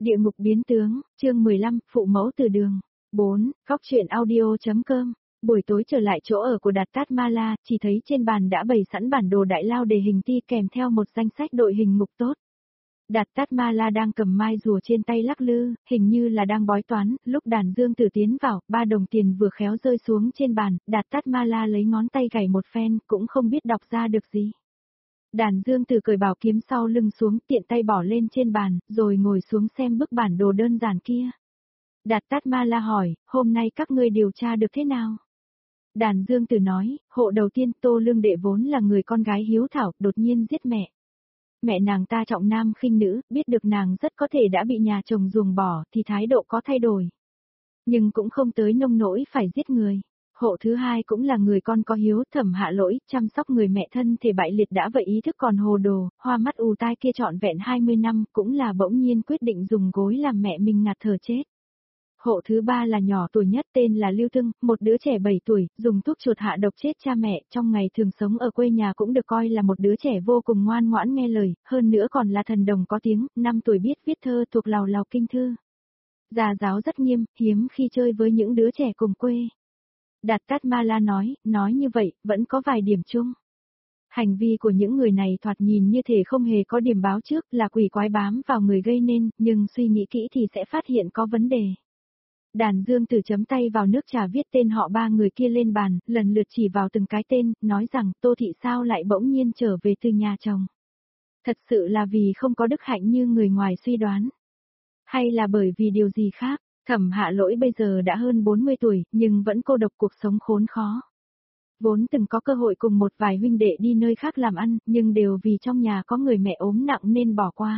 Địa ngục biến tướng, chương 15, phụ mẫu từ đường. 4, góc truyện audio.com. Buổi tối trở lại chỗ ở của Đạt Tát Ma La, chỉ thấy trên bàn đã bày sẵn bản đồ đại lao đề hình ti kèm theo một danh sách đội hình mục tốt. Đạt Tát Ma La đang cầm mai rùa trên tay lắc lư, hình như là đang bói toán, lúc Đàn Dương Tử tiến vào, 3 đồng tiền vừa khéo rơi xuống trên bàn, Đạt Tát Ma La lấy ngón tay gảy một phen, cũng không biết đọc ra được gì. Đàn Dương Tử cởi bảo kiếm sau lưng xuống, tiện tay bỏ lên trên bàn, rồi ngồi xuống xem bức bản đồ đơn giản kia. Đạt Tát Ma La hỏi, hôm nay các ngươi điều tra được thế nào? Đàn Dương Tử nói, hộ đầu tiên Tô Lương Đệ vốn là người con gái hiếu thảo, đột nhiên giết mẹ. Mẹ nàng ta trọng nam khinh nữ, biết được nàng rất có thể đã bị nhà chồng ruồng bỏ thì thái độ có thay đổi. Nhưng cũng không tới nông nỗi phải giết người. Hộ thứ hai cũng là người con có hiếu, Thẩm Hạ Lỗi, chăm sóc người mẹ thân thể bại liệt đã vậy ý thức còn hồ đồ, hoa mắt ù tai kia trọn vẹn 20 năm, cũng là bỗng nhiên quyết định dùng gối làm mẹ mình ngạt thở chết. Hộ thứ ba là nhỏ tuổi nhất tên là Lưu Tưng, một đứa trẻ 7 tuổi, dùng thuốc chuột hạ độc chết cha mẹ, trong ngày thường sống ở quê nhà cũng được coi là một đứa trẻ vô cùng ngoan ngoãn nghe lời, hơn nữa còn là thần đồng có tiếng, 5 tuổi biết viết thơ thuộc lào lào kinh thư. Gia giáo rất nghiêm, hiếm khi chơi với những đứa trẻ cùng quê. Đạt Tát Ma La nói như vậy, vẫn có vài điểm chung. Hành vi của những người này thoạt nhìn như thể không hề có điểm báo trước là quỷ quái bám vào người gây nên, nhưng suy nghĩ kỹ thì sẽ phát hiện có vấn đề. Đàn Dương Tử chấm tay vào nước trà viết tên họ 3 người kia lên bàn, lần lượt chỉ vào từng cái tên, nói rằng Tô Thị sao lại bỗng nhiên trở về từ nhà chồng. Thật sự là vì không có đức hạnh như người ngoài suy đoán. Hay là bởi vì điều gì khác? Thẩm Hạ Lỗi bây giờ đã hơn 40 tuổi, nhưng vẫn cô độc cuộc sống khốn khó. Vốn từng có cơ hội cùng một vài huynh đệ đi nơi khác làm ăn, nhưng đều vì trong nhà có người mẹ ốm nặng nên bỏ qua.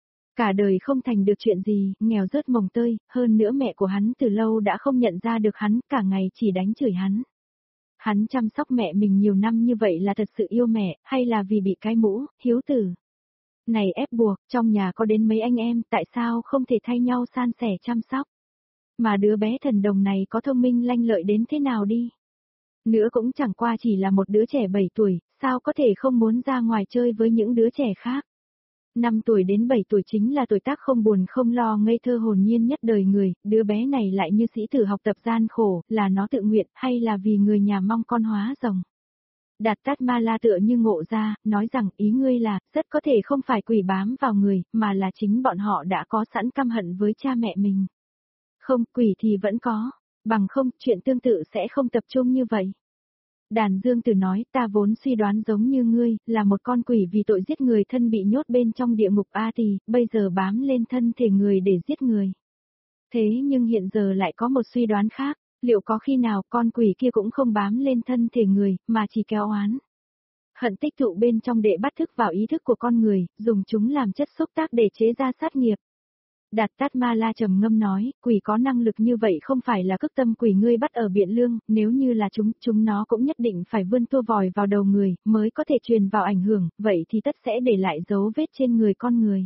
Cả đời không thành được chuyện gì, nghèo rớt mồng tơi, hơn nữa mẹ của hắn từ lâu đã không nhận ra được hắn, cả ngày chỉ đánh chửi hắn. Hắn chăm sóc mẹ mình nhiều năm như vậy là thật sự yêu mẹ, hay là vì bị cái mũ, hiếu tử? Này ép buộc, trong nhà có đến mấy anh em, tại sao không thể thay nhau san sẻ chăm sóc? Mà đứa bé thần đồng này có thông minh lanh lợi đến thế nào đi? Nữa cũng chẳng qua chỉ là một đứa trẻ 7 tuổi, sao có thể không muốn ra ngoài chơi với những đứa trẻ khác? 5 tuổi đến 7 tuổi chính là tuổi tác không buồn không lo ngây thơ hồn nhiên nhất đời người, đứa bé này lại như sĩ tử học tập gian khổ, là nó tự nguyện hay là vì người nhà mong con hóa rồng? Đạt Tát Ma La tựa như ngộ ra, nói rằng ý ngươi là, rất có thể không phải quỷ bám vào người, mà là chính bọn họ đã có sẵn căm hận với cha mẹ mình. Không, quỷ thì vẫn có, bằng không, chuyện tương tự sẽ không tập trung như vậy. Đàn Dương Tử nói, ta vốn suy đoán giống như ngươi, là một con quỷ vì tội giết người thân bị nhốt bên trong địa ngục A Tỳ, bây giờ bám lên thân thể người để giết người. Thế nhưng hiện giờ lại có một suy đoán khác, liệu có khi nào con quỷ kia cũng không bám lên thân thể người, mà chỉ kéo oán. Hận tích tụ bên trong để bắt thức vào ý thức của con người, dùng chúng làm chất xúc tác để chế ra sát nghiệp. Đạt Tát Ma La trầm ngâm nói, quỷ có năng lực như vậy không phải là cức tâm quỷ ngươi bắt ở Biện Lương, nếu như là chúng nó cũng nhất định phải vươn tua vòi vào đầu người, mới có thể truyền vào ảnh hưởng, vậy thì tất sẽ để lại dấu vết trên người con người.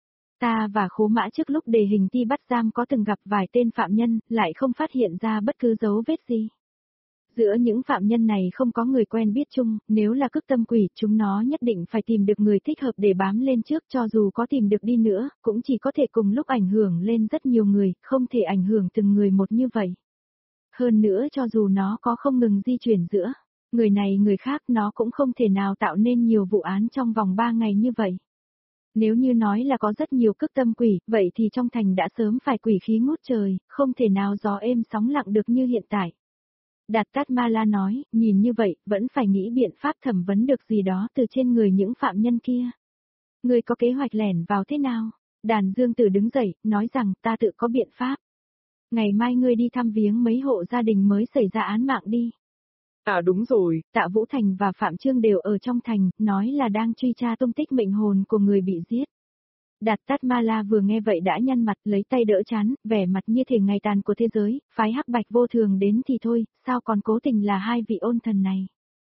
Ta và Khố Mã trước lúc đề hình ti bắt giam có từng gặp vài tên phạm nhân, lại không phát hiện ra bất cứ dấu vết gì. Giữa những phạm nhân này không có người quen biết chung, nếu là cức tâm quỷ, chúng nó nhất định phải tìm được người thích hợp để bám lên trước, cho dù có tìm được đi nữa, cũng chỉ có thể cùng lúc ảnh hưởng lên rất nhiều người, không thể ảnh hưởng từng người một như vậy. Hơn nữa cho dù nó có không ngừng di chuyển giữa người này người khác, nó cũng không thể nào tạo nên nhiều vụ án trong vòng 3 ngày như vậy. Nếu như nói là có rất nhiều cức tâm quỷ, vậy thì trong thành đã sớm phải quỷ khí ngút trời, không thể nào gió êm sóng lặng được như hiện tại. Đạt Tát Ma La nói, nhìn như vậy, vẫn phải nghĩ biện pháp thẩm vấn được gì đó từ trên người những phạm nhân kia. Ngươi có kế hoạch lẻn vào thế nào? Đàn Dương Tử đứng dậy, nói rằng ta tự có biện pháp. Ngày mai ngươi đi thăm viếng mấy hộ gia đình mới xảy ra án mạng đi. À đúng rồi, Tạ Vũ Thành và Phạm Trương đều ở trong thành, nói là đang truy tra tung tích mệnh hồn của người bị giết. Đạt Tát Ma La vừa nghe vậy đã nhăn mặt, lấy tay đỡ trán, vẻ mặt như thể ngày tàn của thế giới, phái Hắc Bạch Vô Thường đến thì thôi, sao còn cố tình là hai vị ôn thần này.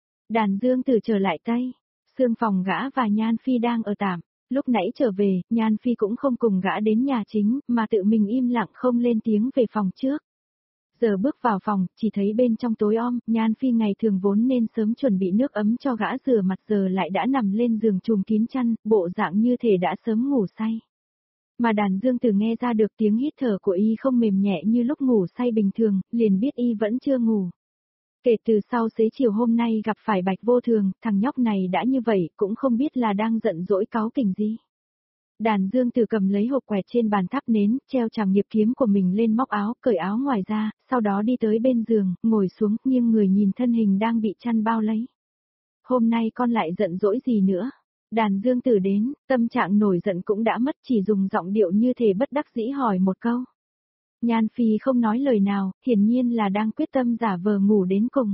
Đàn Dương Tử trở lại tay, Sương Phòng gã và Nhan Phi đang ở tạm, lúc nãy trở về, Nhan Phi cũng không cùng gã đến nhà chính, mà tự mình im lặng không lên tiếng về phòng trước. Giờ bước vào phòng, chỉ thấy bên trong tối om, Nhan Phi ngày thường vốn nên sớm chuẩn bị nước ấm cho gã rửa mặt giờ lại đã nằm lên giường trùm kín chăn, bộ dạng như thể đã sớm ngủ say. Mà Đàn Dương Tử nghe ra được tiếng hít thở của y không mềm nhẹ như lúc ngủ say bình thường, liền biết y vẫn chưa ngủ. Kể từ sau xế chiều hôm nay gặp phải Bạch Vô Thường, thằng nhóc này đã như vậy, cũng không biết là đang giận dỗi cáu kỉnh gì. Đàn Dương Tử cầm lấy hộp quẹt trên bàn thắp nến, treo chàm nghiệp kiếm của mình lên móc áo, cởi áo ngoài ra, sau đó đi tới bên giường, ngồi xuống, nghiêng người nhìn thân hình đang bị chăn bao lấy. Hôm nay con lại giận dỗi gì nữa? Đàn Dương Tử đến, tâm trạng nổi giận cũng đã mất, chỉ dùng giọng điệu như thể bất đắc dĩ hỏi một câu. Nhan Phi không nói lời nào, hiển nhiên là đang quyết tâm giả vờ ngủ đến cùng.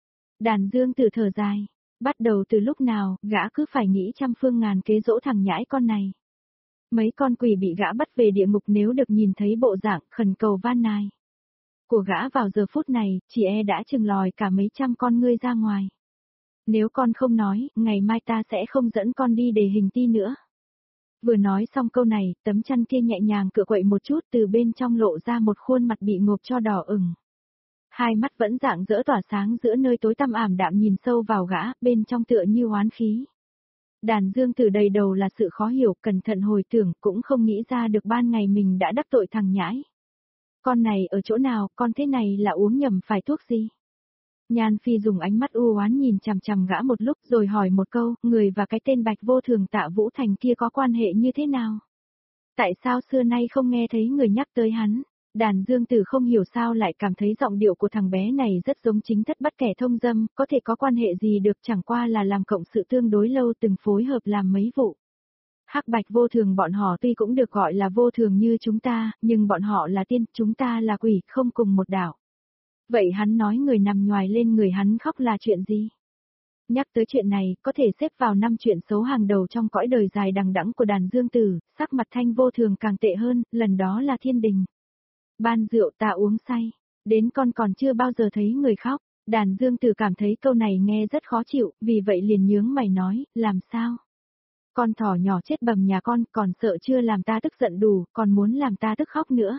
Đàn Dương Tử thở dài, bắt đầu từ lúc nào, gã cứ phải nghĩ trăm phương ngàn kế dỗ thằng nhãi con này. Mấy con quỷ bị gã bắt về địa ngục nếu được nhìn thấy bộ dạng khẩn cầu van nài của gã vào giờ phút này, chỉ e đã chừng lòi cả mấy trăm con ngươi ra ngoài. Nếu con không nói, ngày mai ta sẽ không dẫn con đi để hình ti nữa. Vừa nói xong câu này, tấm chăn kia nhẹ nhàng cựa quậy một chút, từ bên trong lộ ra một khuôn mặt bị ngộp cho đỏ ửng. Hai mắt vẫn rạng rỡ tỏa sáng giữa nơi tối tăm ảm đạm nhìn sâu vào gã, bên trong tựa như oán khí. Đàn Dương Tử đầy đầu là sự khó hiểu, cẩn thận hồi tưởng cũng không nghĩ ra được ban ngày mình đã đắc tội thằng nhãi. Con này ở chỗ nào, con thế này là uống nhầm phải thuốc gì? Nhan Phi dùng ánh mắt u oán nhìn chằm chằm gã một lúc rồi hỏi một câu, người và cái tên Bạch Vô Thường Tạ Vũ Thành kia có quan hệ như thế nào? Tại sao xưa nay không nghe thấy người nhắc tới hắn? Đàn Dương Tử không hiểu sao lại cảm thấy giọng điệu của thằng bé này rất giống chính thất bắt kẻ thông dâm, có thể có quan hệ gì được, chẳng qua là làm cộng sự tương đối lâu từng phối hợp làm mấy vụ. Hắc Bạch Vô Thường bọn họ tuy cũng được gọi là vô thường như chúng ta, nhưng bọn họ là tiên, chúng ta là quỷ, không cùng một đạo. Vậy hắn nói người nằm nhoài lên người hắn khóc là chuyện gì? Nhắc tới chuyện này, có thể xếp vào 5 chuyện xấu hàng đầu trong cõi đời dài đằng đẵng của Đàn Dương Tử, sắc mặt Thanh Vô Thường càng tệ hơn, lần đó là thiên đình. Ban rượu ta uống say, đến con còn chưa bao giờ thấy người khóc. Đàn Dương Tử cảm thấy câu này nghe rất khó chịu, vì vậy liền nhướng mày nói, làm sao? Con thỏ nhỏ chết bầm nhà con, còn sợ chưa làm ta tức giận đủ, còn muốn làm ta tức khóc nữa.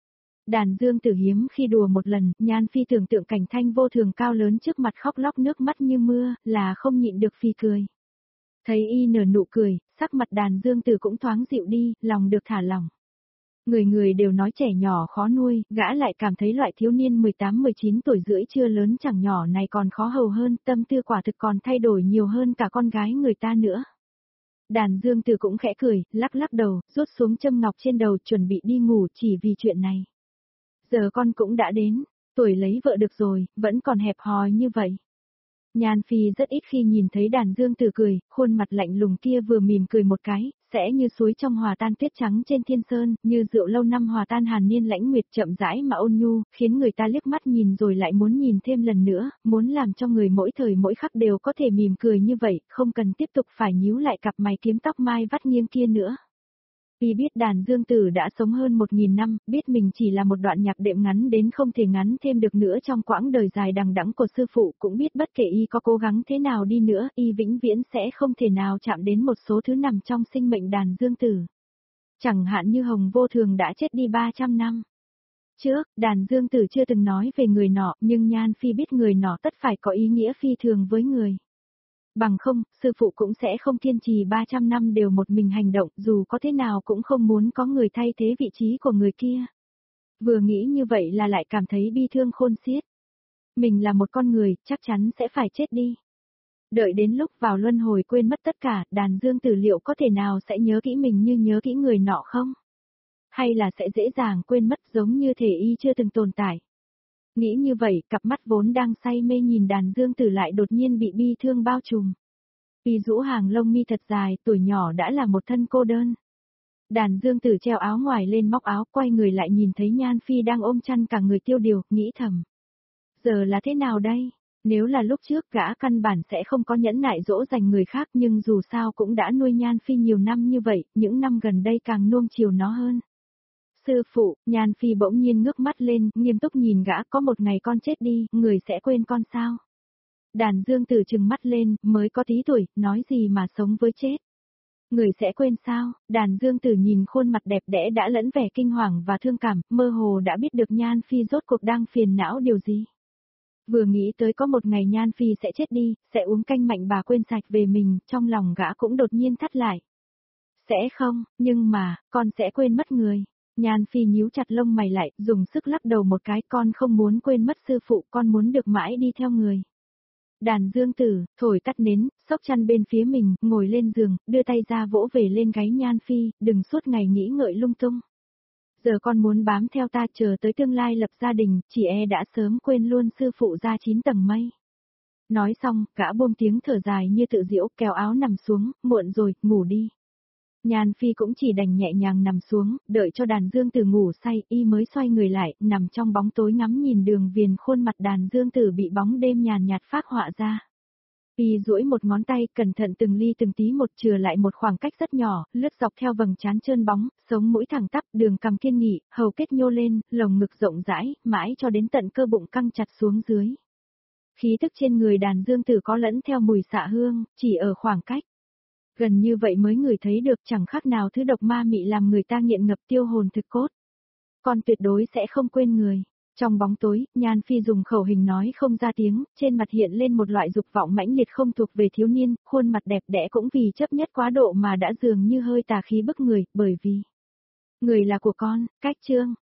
Đàn Dương Tử hiếm khi đùa một lần, Nhan Phi tưởng tượng cảnh Thanh Vô Thường cao lớn trước mặt khóc lóc nước mắt như mưa, là không nhịn được phi cười. Thấy y nở nụ cười, sắc mặt Đàn Dương Tử cũng thoáng dịu đi, lòng được thả lỏng. Người người đều nói trẻ nhỏ khó nuôi, gã lại cảm thấy loại thiếu niên 18-19 tuổi rưỡi chưa lớn chẳng nhỏ này còn khó hầu hơn, tâm tư quả thực còn thay đổi nhiều hơn cả con gái người ta nữa. Đàn Dương Tử cũng khẽ cười, lắc lắc đầu, rút xuống châm ngọc trên đầu chuẩn bị đi ngủ chỉ vì chuyện này. Giờ con cũng đã đến, tuổi lấy vợ được rồi, vẫn còn hẹp hòi như vậy. Nhan Phi rất ít khi nhìn thấy Đàn Dương Tử cười, khuôn mặt lạnh lùng kia vừa mỉm cười một cái, sẽ như suối trong hòa tan tuyết trắng trên thiên sơn, như rượu lâu năm hòa tan hàn niên lãnh nguyệt chậm rãi mà ôn nhu, khiến người ta liếc mắt nhìn rồi lại muốn nhìn thêm lần nữa, muốn làm cho người mỗi thời mỗi khắc đều có thể mỉm cười như vậy, không cần tiếp tục phải nhíu lại cặp mày kiếm tóc mai vắt nghiêng kia nữa. Vì biết Đàn Dương Tử đã sống hơn 1000 năm, biết mình chỉ là một đoạn nhạc đệm ngắn đến không thể ngắn thêm được nữa trong quãng đời dài đằng đẵng của sư phụ, cũng biết bất kể y có cố gắng thế nào đi nữa, y vĩnh viễn sẽ không thể nào chạm đến một số thứ nằm trong sinh mệnh Đàn Dương Tử. Chẳng hạn như Hồng Vô Thường đã chết đi 300 năm. Trước, Đàn Dương Tử chưa từng nói về người nọ, nhưng Nhan Phi biết người nọ tất phải có ý nghĩa phi thường với người. Bằng không, sư phụ cũng sẽ không kiên trì 300 năm đều một mình hành động, dù có thế nào cũng không muốn có người thay thế vị trí của người kia. Vừa nghĩ như vậy là lại cảm thấy bi thương khôn xiết. Mình là một con người, chắc chắn sẽ phải chết đi. Đợi đến lúc vào luân hồi quên mất tất cả, Đàn Dương Tử liệu có thể nào sẽ nhớ kỹ mình như nhớ kỹ người nọ không? Hay là sẽ dễ dàng quên mất giống như thể y chưa từng tồn tại? Nghĩ như vậy, cặp mắt vốn đang say mê nhìn Đàn Dương Tử lại đột nhiên bị bi thương bao trùm. Y rũ hàng lông mi thật dài, tuổi nhỏ đã là một thân cô đơn. Đàn Dương Tử treo áo ngoài lên móc áo, quay người lại nhìn thấy Nhan Phi đang ôm chăn cả người tiêu điều, nghĩ thầm. Giờ là thế nào đây? Nếu là lúc trước gã căn bản sẽ không có nhẫn nại dỗ dành người khác, nhưng dù sao cũng đã nuôi Nhan Phi nhiều năm như vậy, những năm gần đây càng nuông chiều nó hơn. Sư phụ, Nhan Phi bỗng nhiên ngước mắt lên, nghiêm túc nhìn gã, có một ngày con chết đi, người sẽ quên con sao? Đàn Dương Tử trừng mắt lên, mới có tí tuổi, nói gì mà sống với chết. Người sẽ quên sao? Đàn Dương Tử nhìn khuôn mặt đẹp đẽ đã lẫn vẻ kinh hoàng và thương cảm, mơ hồ đã biết được Nhan Phi rốt cuộc đang phiền não điều gì. Vừa nghĩ tới có một ngày Nhan Phi sẽ chết đi, sẽ uống canh mạnh bà quên sạch về mình, trong lòng gã cũng đột nhiên thắt lại. Sẽ không, nhưng mà, con sẽ quên mất người. Nhan Phi nhíu chặt lông mày lại, dùng sức lắc đầu một cái, con không muốn quên mất sư phụ, con muốn được mãi đi theo người. Đàn Dương Tử, thổi tắt nến, xốc chăn bên phía mình, ngồi lên giường, đưa tay ra vỗ về lên gáy Nhan Phi, đừng suốt ngày nghĩ ngợi lung tung. Giờ con muốn bám theo ta chờ tới tương lai lập gia đình, chỉ e đã sớm quên luôn sư phụ ra 9 tầng mây. Nói xong, gã buông tiếng thở dài như tự giễu, kéo áo nằm xuống, muộn rồi, ngủ đi. Nhan Phi cũng chỉ đành nhẹ nhàng nằm xuống, đợi cho đàn Dương Tử ngủ say, y mới xoay người lại, nằm trong bóng tối ngắm nhìn đường viền khuôn mặt đàn Dương Tử bị bóng đêm nhàn nhạt phác họa ra. Y duỗi một ngón tay, cẩn thận từng ly từng tí một chừa lại một khoảng cách rất nhỏ, lướt dọc theo vầng trán trơn bóng, sống mũi thẳng tắp, đường cằm kiên nghị, hầu kết nhô lên, lồng ngực rộng rãi, mãi cho đến tận cơ bụng căng chặt xuống dưới. Khí tức trên người đàn Dương Tử có lẫn theo mùi xạ hương, chỉ ở khoảng cách. Gần như vậy mới người thấy được, chẳng khác nào thứ độc ma mị làm người ta nghiện ngập tiêu hồn thực cốt. Con tuyệt đối sẽ không quên người. Trong bóng tối, Nhan Phi dùng khẩu hình nói không ra tiếng, trên mặt hiện lên một loại dục vọng mãnh liệt không thuộc về thiếu niên, khuôn mặt đẹp đẽ cũng vì chấp nhất quá độ mà đã dường như hơi tà khí bức người, bởi vì người là của con, cách chương.